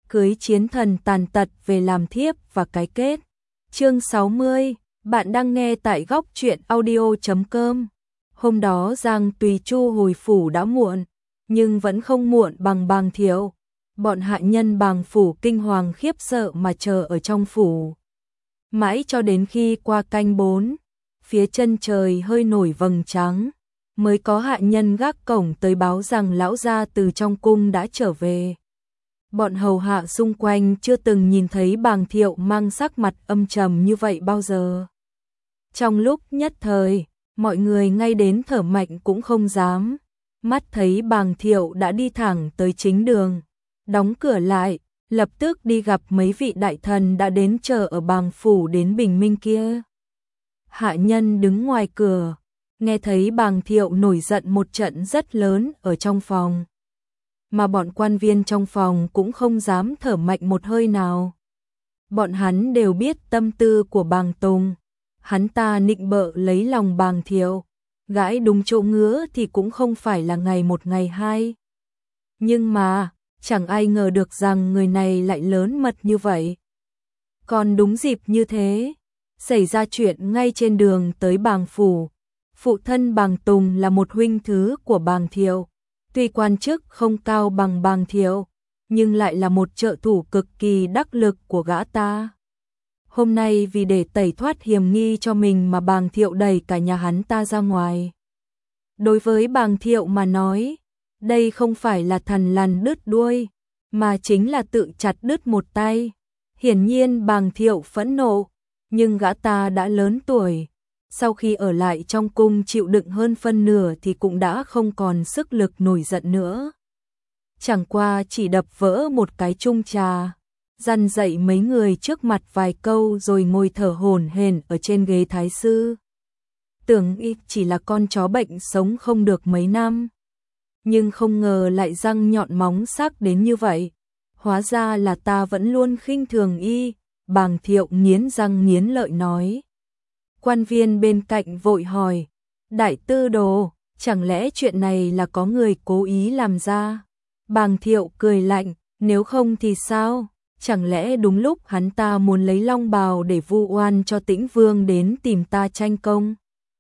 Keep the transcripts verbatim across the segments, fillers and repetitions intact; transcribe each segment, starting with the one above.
cưới chiến thần tàn tật về làm thiếp và cái kết. Chương sáu mươi, bạn đang nghe tại góc truyện audio chấm com. Hôm đó Giang Tùy Chu hồi phủ đã muộn, nhưng vẫn không muộn bằng Bàng Thiệu. Bọn hạ nhân Bàng phủ kinh hoàng khiếp sợ mà chờ ở trong phủ. Mãi cho đến khi qua canh bốn, phía chân trời hơi nổi vầng trắng, mới có hạ nhân gác cổng tới báo rằng lão gia từ trong cung đã trở về. Bọn hầu hạ xung quanh chưa từng nhìn thấy Bàng Thiệu mang sắc mặt âm trầm như vậy bao giờ. Trong lúc nhất thời, mọi người ngay đến thở mạnh cũng không dám. Mắt thấy Bàng Thiệu đã đi thẳng tới chính đường, đóng cửa lại, lập tức đi gặp mấy vị đại thần đã đến chờ ở Bàng phủ đến bình minh kia. Hạ nhân đứng ngoài cửa, nghe thấy Bàng Thiệu nổi giận một trận rất lớn ở trong phòng. Mà bọn quan viên trong phòng cũng không dám thở mạnh một hơi nào. Bọn hắn đều biết tâm tư của Bàng Tùng. Hắn ta nịnh bợ lấy lòng Bàng Thiệu, gãi đúng chỗ ngứa thì cũng không phải là ngày một ngày hai. Nhưng mà, chẳng ai ngờ được rằng người này lại lớn mật như vậy. Còn đúng dịp như thế, xảy ra chuyện ngay trên đường tới Bàng phủ. Phụ thân Bàng Tùng là một huynh thứ của Bàng Thiệu. Tuy quan chức không cao bằng Bàng Thiệu, nhưng lại là một trợ thủ cực kỳ đắc lực của gã ta. Hôm nay vì để tẩy thoát hiểm nghi cho mình mà Bàng Thiệu đẩy cả nhà hắn ta ra ngoài. Đối với Bàng Thiệu mà nói, đây không phải là thằn lằn đứt đuôi, mà chính là tự chặt đứt một tay. Hiển nhiên Bàng Thiệu phẫn nộ, nhưng gã ta đã lớn tuổi. Sau khi ở lại trong cung chịu đựng hơn phân nửa thì cũng đã không còn sức lực nổi giận nữa. Chẳng qua chỉ đập vỡ một cái chung trà, dằn dạy mấy người trước mặt vài câu rồi ngồi thở hổn hển ở trên ghế thái sư. Tưởng y chỉ là con chó bệnh sống không được mấy năm, nhưng không ngờ lại răng nhọn móng sắc đến như vậy. Hóa ra là ta vẫn luôn khinh thường y, Bàng Thiệu nghiến răng nghiến lợi nói. Quan viên bên cạnh vội hỏi, đại tư đồ, chẳng lẽ chuyện này là có người cố ý làm ra? Bàng Thiệu cười lạnh, nếu không thì sao? Chẳng lẽ đúng lúc hắn ta muốn lấy long bào để vu oan cho Tĩnh Vương đến tìm ta tranh công?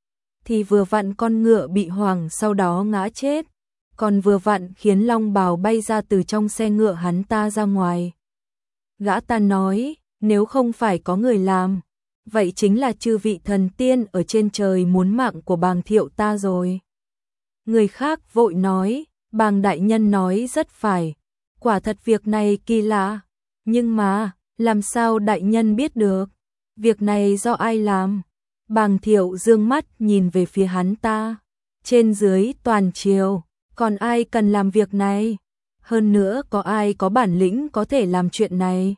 Thì vừa vặn con ngựa bị hoảng sau đó ngã chết, còn vừa vặn khiến long bào bay ra từ trong xe ngựa hắn ta ra ngoài. Gã ta nói, nếu không phải có người làm, vậy chính là chư vị thần tiên ở trên trời muốn mạng của Bàng Thiệu ta rồi. Người khác vội nói, Bàng đại nhân nói rất phải, quả thật việc này kỳ lạ, nhưng mà, làm sao đại nhân biết được, việc này do ai làm? Bàng Thiệu dương mắt nhìn về phía hắn ta, trên dưới toàn triều, còn ai cần làm việc này? Hơn nữa có ai có bản lĩnh có thể làm chuyện này?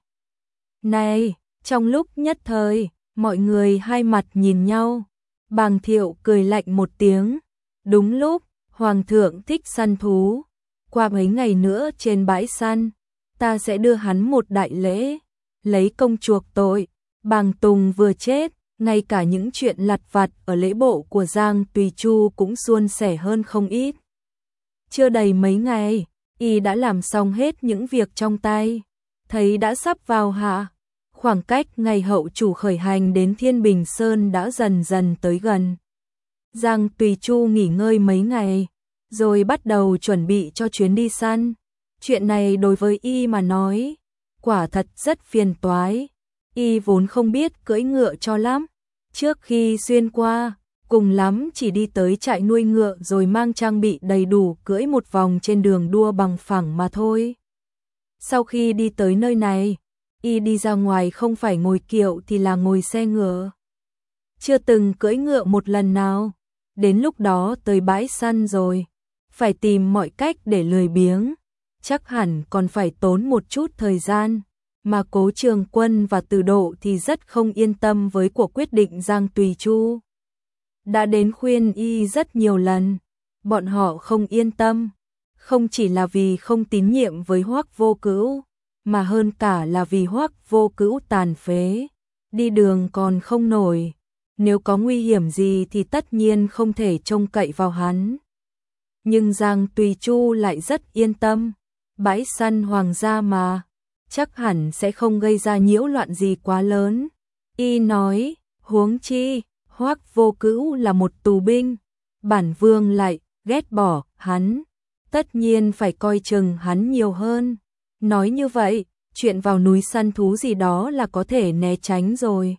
Này, trong lúc nhất thời, mọi người hai mặt nhìn nhau, Bàng Thiệu cười lạnh một tiếng. Đúng lúc, Hoàng thượng thích săn thú, qua mấy ngày nữa trên bãi săn, ta sẽ đưa hắn một đại lễ, lấy công chuộc tội. Bàng Tùng vừa chết, ngay cả những chuyện lặt vặt ở lễ bộ của Giang Tùy Chu cũng suôn sẻ hơn không ít. Chưa đầy mấy ngày, y đã làm xong hết những việc trong tay, thấy đã sắp vào hạ. Khoảng cách ngày hậu chủ khởi hành đến Thiên Bình Sơn đã dần dần tới gần. Giang Tùy Chu nghỉ ngơi mấy ngày, rồi bắt đầu chuẩn bị cho chuyến đi săn. Chuyện này đối với y mà nói, quả thật rất phiền toái. Y vốn không biết cưỡi ngựa cho lắm. Trước khi xuyên qua, cùng lắm chỉ đi tới trại nuôi ngựa rồi mang trang bị đầy đủ cưỡi một vòng trên đường đua bằng phẳng mà thôi. Sau khi đi tới nơi này, y đi ra ngoài không phải ngồi kiệu thì là ngồi xe ngựa. Chưa từng cưỡi ngựa một lần nào. Đến lúc đó tới bãi săn rồi, phải tìm mọi cách để lười biếng. Chắc hẳn còn phải tốn một chút thời gian. Mà Cố Trường Quân và Từ Độ thì rất không yên tâm với cuộc quyết định Giang Tùy Chu. Đã đến khuyên y rất nhiều lần. Bọn họ không yên tâm. Không chỉ là vì không tín nhiệm với Hoắc Vô Cữu, mà hơn cả là vì Hoắc Vô Cữu tàn phế, đi đường còn không nổi, nếu có nguy hiểm gì thì tất nhiên không thể trông cậy vào hắn. Nhưng Giang Tùy Chu lại rất yên tâm, bãi săn hoàng gia mà, chắc hẳn sẽ không gây ra nhiễu loạn gì quá lớn. Y nói, huống chi, Hoắc Vô Cữu là một tù binh, bản vương lại ghét bỏ hắn, tất nhiên phải coi chừng hắn nhiều hơn. Nói như vậy, chuyện vào núi săn thú gì đó là có thể né tránh rồi.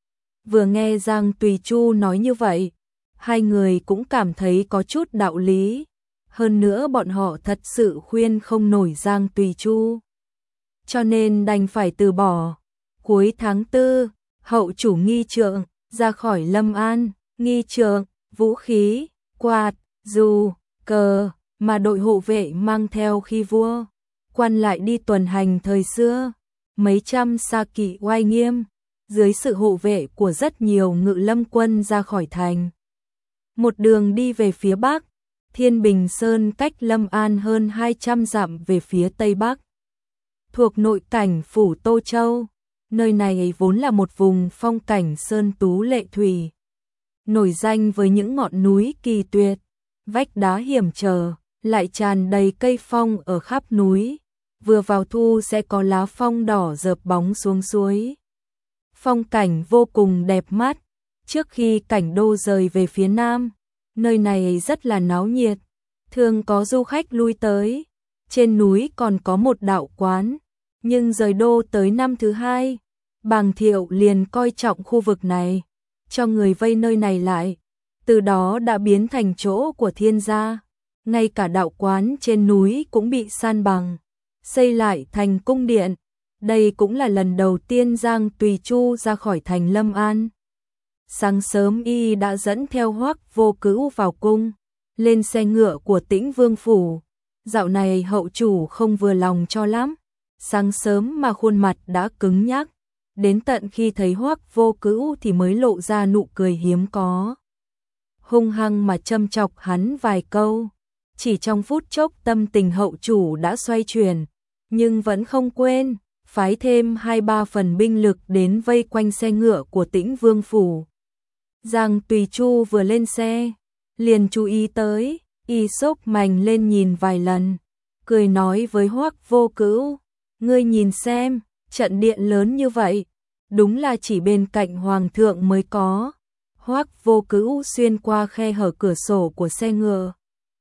Vừa nghe Giang Tùy Chu nói như vậy, hai người cũng cảm thấy có chút đạo lý. Hơn nữa bọn họ thật sự khuyên không nổi Giang Tùy Chu, cho nên đành phải từ bỏ. Cuối tháng tư, hậu chủ nghi trượng ra khỏi Lâm An, nghi trượng, vũ khí, quạt, dù, cờ mà đội hộ vệ mang theo khi vua quan lại đi tuần hành thời xưa, mấy trăm xa kỵ oai nghiêm, dưới sự hộ vệ của rất nhiều ngự lâm quân ra khỏi thành. Một đường đi về phía bắc, Thiên Bình Sơn cách Lâm An hơn hai trăm dặm về phía tây bắc, thuộc nội cảnh phủ Tô Châu. Nơi này vốn là một vùng phong cảnh sơn tú lệ thủy, nổi danh với những ngọn núi kỳ tuyệt, vách đá hiểm trở, lại tràn đầy cây phong ở khắp núi. Vừa vào thu sẽ có lá phong đỏ rợp bóng xuống suối. Phong cảnh vô cùng đẹp mắt. Trước khi cảnh đô rời về phía nam, nơi này rất là náo nhiệt, thường có du khách lui tới. Trên núi còn có một đạo quán, nhưng rời đô tới năm thứ hai, Bàng Thiệu liền coi trọng khu vực này, cho người vây nơi này lại, từ đó đã biến thành chỗ của thiên gia. Ngay cả đạo quán trên núi cũng bị san bằng, xây lại thành cung điện. Đây cũng là lần đầu tiên Giang Tùy Chu ra khỏi thành Lâm An. Sáng sớm y đã dẫn theo Hoắc Vô Cữu vào cung, lên xe ngựa của Tĩnh Vương phủ. Dạo này hậu chủ không vừa lòng cho lắm, sáng sớm mà khuôn mặt đã cứng nhắc, đến tận khi thấy Hoắc Vô Cữu thì mới lộ ra nụ cười hiếm có, hung hăng mà châm chọc hắn vài câu. Chỉ trong phút chốc tâm tình hậu chủ đã xoay chuyển, nhưng vẫn không quên phái thêm hai ba phần binh lực đến vây quanh xe ngựa của Tĩnh Vương phủ. Giang Tùy Chu vừa lên xe, liền chú ý tới, y sốc mành lên nhìn vài lần, cười nói với Hoắc Vô Cữu, ngươi nhìn xem, trận điện lớn như vậy, đúng là chỉ bên cạnh hoàng thượng mới có. Hoắc Vô Cữu xuyên qua khe hở cửa sổ của xe ngựa,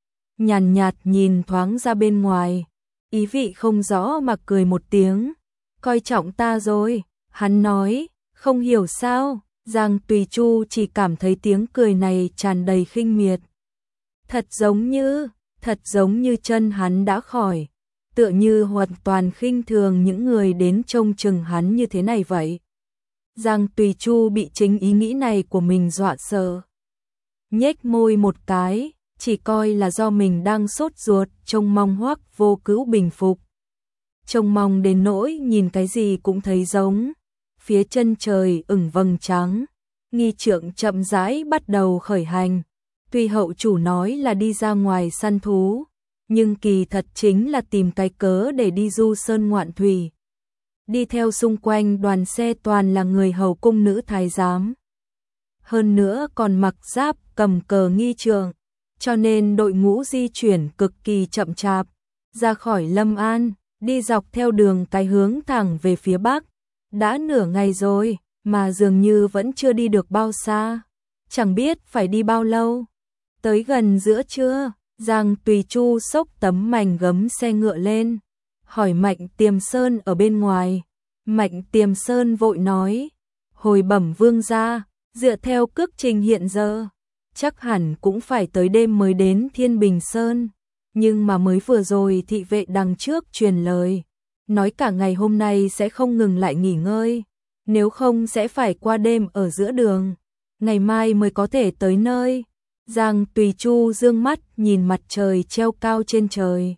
nhàn nhạt, nhạt nhìn thoáng ra bên ngoài, ý vị không rõ mà cười một tiếng, coi trọng ta rồi. Hắn nói, không hiểu sao, Giang Tùy Chu chỉ cảm thấy tiếng cười này tràn đầy khinh miệt. Thật giống như, thật giống như chân hắn đã khỏi, tựa như hoàn toàn khinh thường những người đến trông chừng hắn như thế này vậy. Giang Tùy Chu bị chính ý nghĩ này của mình dọa sợ, nhếch môi một cái, chỉ coi là do mình đang sốt ruột, trông mong Hoắc Vô Cữu bình phục. Trông mong đến nỗi nhìn cái gì cũng thấy giống. Phía chân trời ửng vầng trắng, nghi trượng chậm rãi bắt đầu khởi hành. Tuy hậu chủ nói là đi ra ngoài săn thú, nhưng kỳ thật chính là tìm cái cớ để đi du sơn ngoạn thủy. Đi theo xung quanh đoàn xe toàn là người hầu cung nữ thái giám. Hơn nữa còn mặc giáp cầm cờ nghi trượng, cho nên đội ngũ di chuyển cực kỳ chậm chạp. Ra khỏi Lâm An, đi dọc theo đường cái hướng thẳng về phía bắc. Đã nửa ngày rồi, mà dường như vẫn chưa đi được bao xa. Chẳng biết phải đi bao lâu. Tới gần giữa trưa, Giang Tùy Chu xốc tấm mành gấm xe ngựa lên, hỏi Mạnh Tiềm Sơn ở bên ngoài. Mạnh Tiềm Sơn vội nói, hồi bẩm vương gia, dựa theo cước trình hiện giờ, chắc hẳn cũng phải tới đêm mới đến Thiên Bình Sơn. Nhưng mà mới vừa rồi thị vệ đằng trước truyền lời, nói cả ngày hôm nay sẽ không ngừng lại nghỉ ngơi, nếu không sẽ phải qua đêm ở giữa đường, ngày mai mới có thể tới nơi. Giang Tùy Chu dương mắt nhìn mặt trời treo cao trên trời,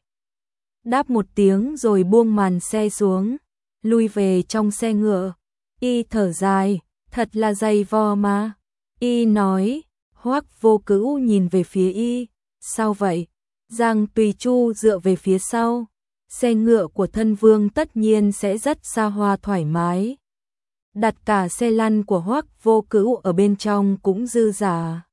đáp một tiếng rồi buông màn xe xuống, lui về trong xe ngựa. Y thở dài, thật là dày vò mà. Y nói, Hoắc Vô Cữu nhìn về phía y, sao vậy? Giang Tùy Chu dựa về phía sau, xe ngựa của thân vương tất nhiên sẽ rất xa hoa thoải mái. Đặt cả xe lăn của Hoắc Vô Cữu ở bên trong cũng dư giả.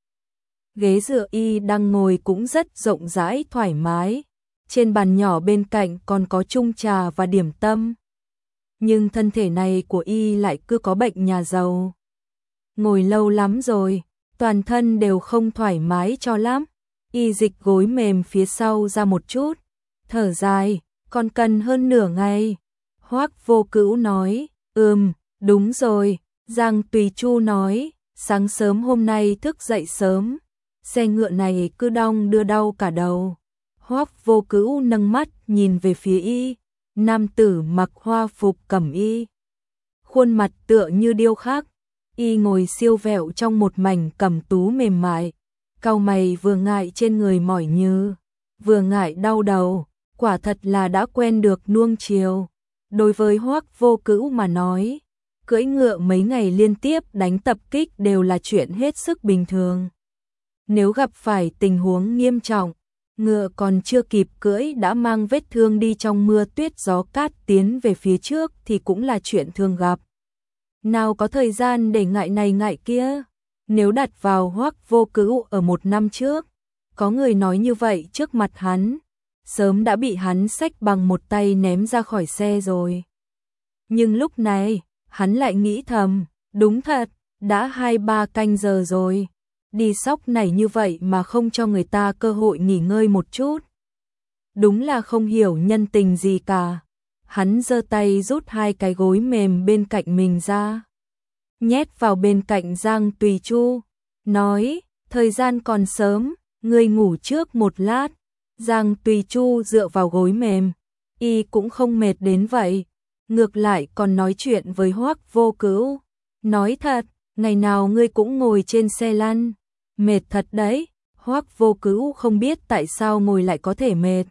Ghế dựa y đang ngồi cũng rất rộng rãi thoải mái. Trên bàn nhỏ bên cạnh còn có chung trà và điểm tâm. nhưng thân thể này của y lại cứ có bệnh nhà giàu. Ngồi lâu lắm rồi, toàn thân đều không thoải mái cho lắm. Y dịch gối mềm phía sau ra một chút, thở dài, còn cần hơn nửa ngày. Hoắc Vô Cữu nói, ừm, đúng rồi. Giang Tùy Chu nói, sáng sớm hôm nay thức dậy sớm, xe ngựa này cứ đong đưa đau cả đầu. Hoắc Vô Cữu nâng mắt nhìn về phía y, nam tử mặc hoa phục cẩm y, khuôn mặt tựa như điêu khắc. Y ngồi siêu vẹo trong một mảnh cẩm tú mềm mại, cau mày vừa ngại trên người mỏi như, vừa ngại đau đầu, quả thật là đã quen được nuông chiều. Đối với Hoắc Vô Cữu mà nói, cưỡi ngựa mấy ngày liên tiếp đánh tập kích đều là chuyện hết sức bình thường. Nếu gặp phải tình huống nghiêm trọng, ngựa còn chưa kịp cưỡi đã mang vết thương đi trong mưa tuyết gió cát tiến về phía trước thì cũng là chuyện thường gặp. Nào có thời gian để ngại này ngại kia. Nếu đặt vào Hoắc Vô Cữu ở một năm trước, có người nói như vậy trước mặt hắn, sớm đã bị hắn xách bằng một tay ném ra khỏi xe rồi. Nhưng lúc này, hắn lại nghĩ thầm, đúng thật, đã hai ba canh giờ rồi, đi sóc này như vậy mà không cho người ta cơ hội nghỉ ngơi một chút. Đúng là không hiểu nhân tình gì cả. Hắn giơ tay rút hai cái gối mềm bên cạnh mình ra, nhét vào bên cạnh Giang Tùy Chu, nói, thời gian còn sớm, ngươi ngủ trước một lát. Giang Tùy Chu dựa vào gối mềm, y cũng không mệt đến vậy, ngược lại còn nói chuyện với Hoắc Vô Cữu, nói thật, ngày nào ngươi cũng ngồi trên xe lăn, mệt thật đấy. Hoắc Vô Cữu không biết tại sao ngồi lại có thể mệt,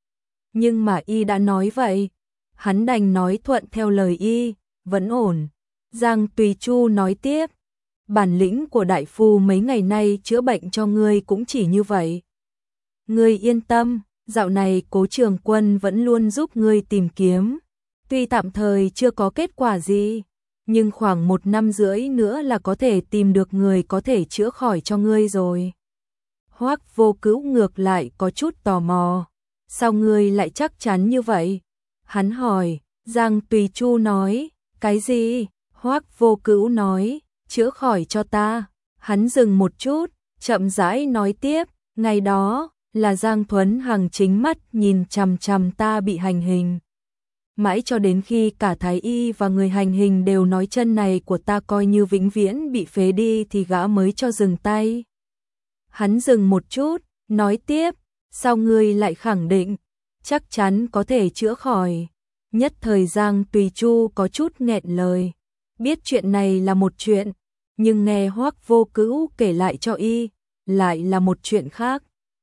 nhưng mà y đã nói vậy, hắn đành nói thuận theo lời y, vẫn ổn. Giang Tùy Chu nói tiếp, bản lĩnh của đại phu mấy ngày nay chữa bệnh cho ngươi cũng chỉ như vậy. Ngươi yên tâm, dạo này Cố Trường Quân vẫn luôn giúp ngươi tìm kiếm, tuy tạm thời chưa có kết quả gì, nhưng khoảng một năm rưỡi nữa là có thể tìm được người có thể chữa khỏi cho ngươi rồi. Hoắc Vô Cữu ngược lại có chút tò mò, sao ngươi lại chắc chắn như vậy? Hắn hỏi. Giang Tùy Chu nói, cái gì? Hoắc Vô Cữu nói, chữa khỏi cho ta. Hắn dừng một chút, chậm rãi nói tiếp, ngày đó là Giang Thuấn Hằng chính mắt nhìn chằm chằm ta bị hành hình. Mãi cho đến khi cả thái y và người hành hình đều nói chân này của ta coi như vĩnh viễn bị phế đi thì gã mới cho dừng tay. Hắn dừng một chút, nói tiếp, sao ngươi lại khẳng định, chắc chắn có thể chữa khỏi? Nhất thời Giang Tùy Chu có chút nghẹn lời, biết chuyện này là một chuyện, nhưng nghe Hoắc Vô Cữu kể lại cho y, lại là một chuyện khác.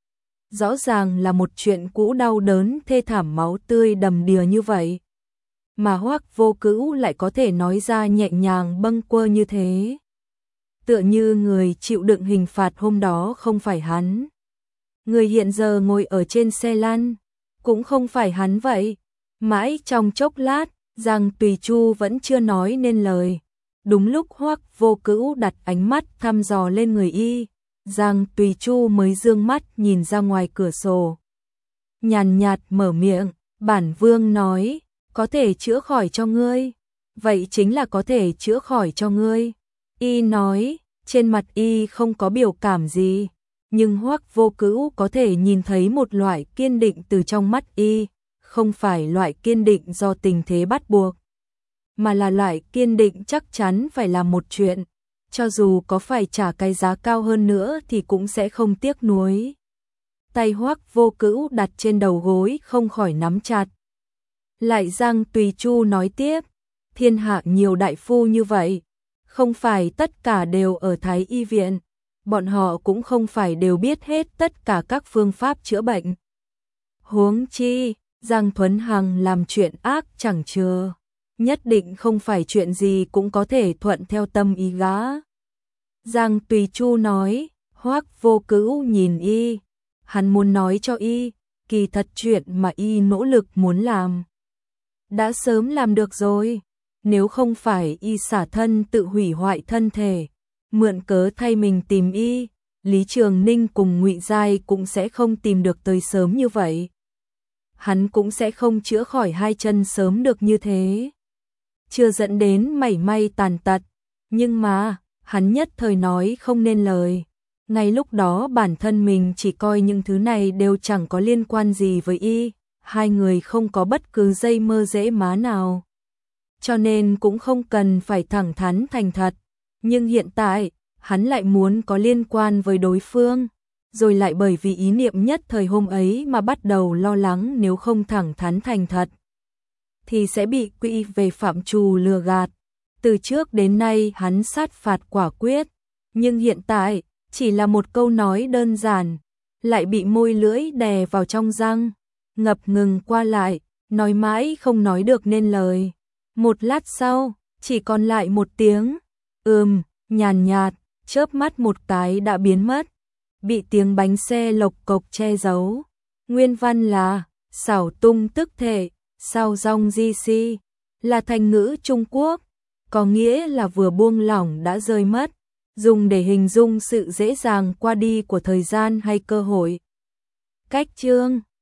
Rõ ràng là một chuyện cũ đau đớn thê thảm máu tươi đầm đìa như vậy, mà Hoắc Vô Cữu lại có thể nói ra nhẹ nhàng bâng quơ như thế. Tựa như người chịu đựng hình phạt hôm đó không phải hắn. Người hiện giờ ngồi ở trên xe lăn, cũng không phải hắn vậy. Mãi trong chốc lát, Giang Tùy Chu vẫn chưa nói nên lời. Đúng lúc Hoắc Vô Cữu đặt ánh mắt thăm dò lên người y, Giang Tùy Chu mới dương mắt nhìn ra ngoài cửa sổ. Nhàn nhạt mở miệng, bản vương nói, có thể chữa khỏi cho ngươi. Vậy chính là có thể chữa khỏi cho ngươi. Y nói, trên mặt y không có biểu cảm gì, nhưng Hoắc Vô Cữu có thể nhìn thấy một loại kiên định từ trong mắt y, không phải loại kiên định do tình thế bắt buộc, mà là loại kiên định chắc chắn phải làm một chuyện, cho dù có phải trả cái giá cao hơn nữa thì cũng sẽ không tiếc nuối. Tay Hoắc Vô Cữu đặt trên đầu gối không khỏi nắm chặt. Lại Giang Tùy Chu nói tiếp, thiên hạ nhiều đại phu như vậy, không phải tất cả đều ở Thái Y viện, bọn họ cũng không phải đều biết hết tất cả các phương pháp chữa bệnh. Huống chi, Giang Thuấn Hằng làm chuyện ác chẳng chừa, nhất định không phải chuyện gì cũng có thể thuận theo tâm ý gã. Giang Tùy Chu nói, Hoắc Vô Cữu nhìn y, hắn muốn nói cho y, kỳ thật chuyện mà y nỗ lực muốn làm, đã sớm làm được rồi. Nếu không phải y xả thân tự hủy hoại thân thể, mượn cớ thay mình tìm y, Lý Trường Ninh cùng Ngụy Giai cũng sẽ không tìm được tới sớm như vậy. Hắn cũng sẽ không chữa khỏi hai chân sớm được như thế. chưa dẫn đến mảy may tàn tật, nhưng mà, hắn nhất thời nói không nên lời. Ngay lúc đó bản thân mình chỉ coi những thứ này đều chẳng có liên quan gì với y, hai người không có bất cứ dây mơ rễ má nào. Cho nên cũng không cần phải thẳng thắn thành thật, nhưng hiện tại, hắn lại muốn có liên quan với đối phương, rồi lại bởi vì ý niệm nhất thời hôm ấy mà bắt đầu lo lắng nếu không thẳng thắn thành thật, thì sẽ bị quy về phạm trù lừa gạt. Từ trước đến nay hắn sát phạt quả quyết, nhưng hiện tại, chỉ là một câu nói đơn giản, lại bị môi lưỡi đè vào trong răng, ngập ngừng qua lại, nói mãi không nói được nên lời. Một lát sau, chỉ còn lại một tiếng, ừm, nhàn nhạt, chớp mắt một cái đã biến mất, bị tiếng bánh xe lộc cộc che giấu. Nguyên văn là, xảo tung tức thể, sao rong di si, là thành ngữ Trung Quốc, có nghĩa là vừa buông lỏng đã rơi mất, dùng để hình dung sự dễ dàng qua đi của thời gian hay cơ hội. Cách chương